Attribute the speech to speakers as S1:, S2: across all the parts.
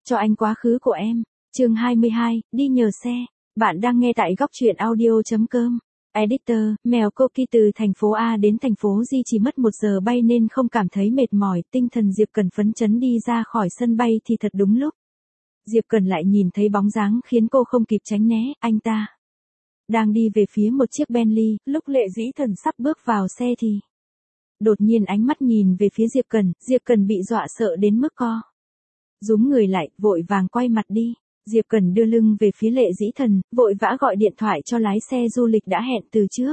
S1: cho anh quá khứ của em. Chương 22, đi nhờ xe. Bạn đang nghe tại góc truyện audio.com. Editor, mèo Cookie từ thành phố A đến thành phố G chỉ mất 1 giờ bay nên không cảm thấy mệt mỏi, tinh thần Diệp Cần phấn chấn đi ra khỏi sân bay thì thật đúng lúc. Diệp Cần lại nhìn thấy bóng dáng khiến cô không kịp tránh né, anh ta đang đi về phía một chiếc Bentley, lúc Lệ Dĩ Thần sắp bước vào xe thì đột nhiên ánh mắt nhìn về phía Diệp Cần bị dọa sợ đến mức co rúm người lại, vội vàng quay mặt đi. Diệp Cần đưa lưng về phía Lệ Dĩ Thần, vội vã gọi điện thoại cho lái xe du lịch đã hẹn từ trước.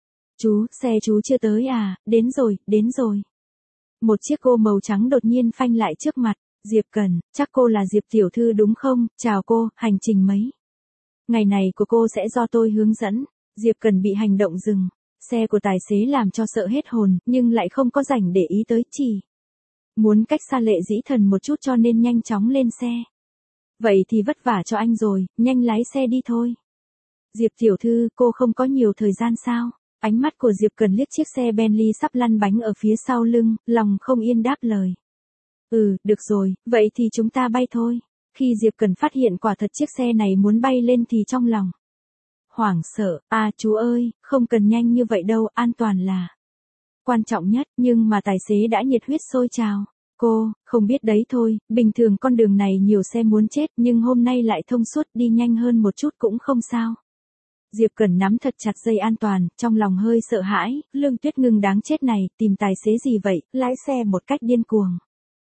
S1: Xe chú chưa tới à, đến rồi. Một chiếc cô màu trắng đột nhiên phanh lại trước mặt. Diệp Cần, chắc cô là Diệp tiểu thư đúng không? Chào cô, hành trình mấy ngày này của cô sẽ do tôi hướng dẫn. Diệp Cần bị hành động dừng xe của tài xế làm cho sợ hết hồn, nhưng lại không có rảnh để ý tới, chỉ muốn cách xa Lệ Dĩ Thần một chút cho nên nhanh chóng lên xe. Vậy thì vất vả cho anh rồi, nhanh lái xe đi thôi. Diệp tiểu thư, cô không có nhiều thời gian sao? Ánh mắt của Diệp Cần liếc chiếc xe Bentley sắp lăn bánh ở phía sau lưng, lòng không yên đáp lời. Được rồi, vậy thì chúng ta bay thôi. Khi Diệp Cần phát hiện quả thật chiếc xe này muốn bay lên thì trong lòng hoảng sợ, chú ơi, không cần nhanh như vậy đâu, an toàn là quan trọng nhất, nhưng mà tài xế đã nhiệt huyết sôi trào. Cô, không biết đấy thôi, bình thường con đường này nhiều xe muốn chết nhưng hôm nay lại thông suốt, đi nhanh hơn một chút cũng không sao. Diệp Cần nắm thật chặt dây an toàn, trong lòng hơi sợ hãi, Lương Tuyết Ngưng đáng chết này, tìm tài xế gì vậy, lái xe một cách điên cuồng.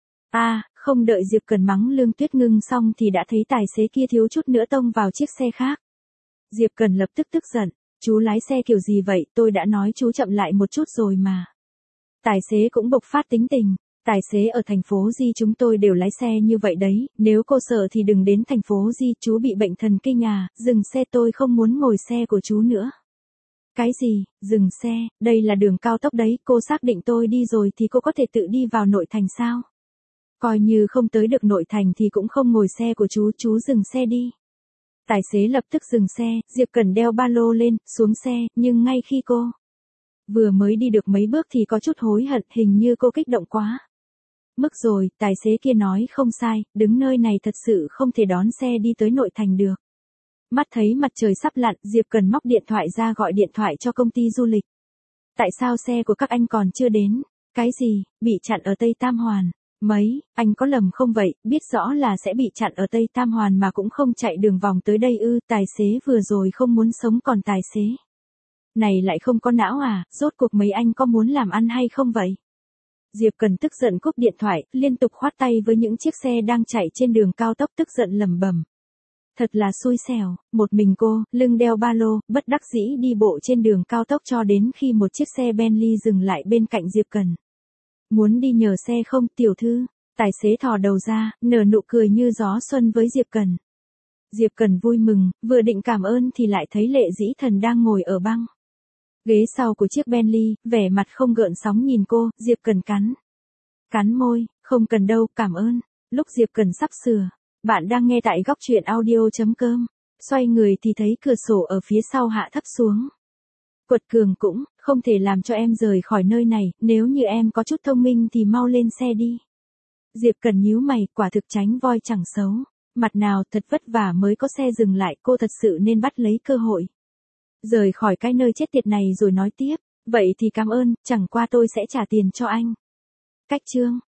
S1: Không đợi Diệp Cần mắng Lương Tuyết Ngưng xong thì đã thấy tài xế kia thiếu chút nữa tông vào chiếc xe khác. Diệp Cần lập tức tức giận, chú lái xe kiểu gì vậy, tôi đã nói chú chậm lại một chút rồi mà. Tài xế cũng bộc phát tính tình. Tài xế ở thành phố G chúng tôi đều lái xe như vậy đấy, nếu cô sợ thì đừng đến thành phố G, chú bị bệnh thần kinh à, dừng xe, tôi không muốn ngồi xe của chú nữa. Cái gì, dừng xe, đây là đường cao tốc đấy, cô xác định tôi đi rồi thì cô có thể tự đi vào nội thành sao? Coi như không tới được nội thành thì cũng không ngồi xe của chú dừng xe đi. Tài xế lập tức dừng xe, Diệp Cần đeo ba lô lên, xuống xe, nhưng ngay khi cô vừa mới đi được mấy bước thì có chút hối hận, hình như cô kích động quá mức rồi, tài xế kia nói không sai, đứng nơi này thật sự không thể đón xe đi tới nội thành được. Mắt thấy mặt trời sắp lặn, Diệp Cần móc điện thoại ra gọi điện thoại cho công ty du lịch. Tại sao xe của các anh còn chưa đến? Cái gì, bị chặn ở Tây Tam Hoàn? Anh có lầm không vậy, biết rõ là sẽ bị chặn ở Tây Tam Hoàn mà cũng không chạy đường vòng tới đây ư? Tài xế vừa rồi không muốn sống, còn tài xế này lại không có não à, rốt cuộc mấy anh có muốn làm ăn hay không vậy? Diệp Cần tức giận cúp điện thoại, liên tục khoát tay với những chiếc xe đang chạy trên đường cao tốc, tức giận lẩm bẩm. Thật là xui xẻo, một mình cô, lưng đeo ba lô, bất đắc dĩ đi bộ trên đường cao tốc cho đến khi một chiếc xe Bentley dừng lại bên cạnh Diệp Cần. Muốn đi nhờ xe không, tiểu thư? Tài xế thò đầu ra, nở nụ cười như gió xuân với Diệp Cần. Diệp Cần vui mừng, vừa định cảm ơn thì lại thấy Lệ Dĩ Thần đang ngồi ở băng ghế sau của chiếc Bentley, vẻ mặt không gợn sóng nhìn cô. Diệp Cần cắn môi, không cần đâu, cảm ơn. Lúc Diệp Cần sắp sửa, bạn đang nghe tại góc truyện audio.com, xoay người thì thấy cửa sổ ở phía sau hạ thấp xuống. Quật cường cũng không thể làm cho em rời khỏi nơi này, nếu như em có chút thông minh thì mau lên xe đi. Diệp Cần nhíu mày, quả thực tránh voi chẳng xấu. Mặt nào thật vất vả mới có xe dừng lại, cô thật sự nên bắt lấy cơ hội rời khỏi cái nơi chết tiệt này rồi nói tiếp. Vậy thì cảm ơn, chẳng qua tôi sẽ trả tiền cho anh. Cách chương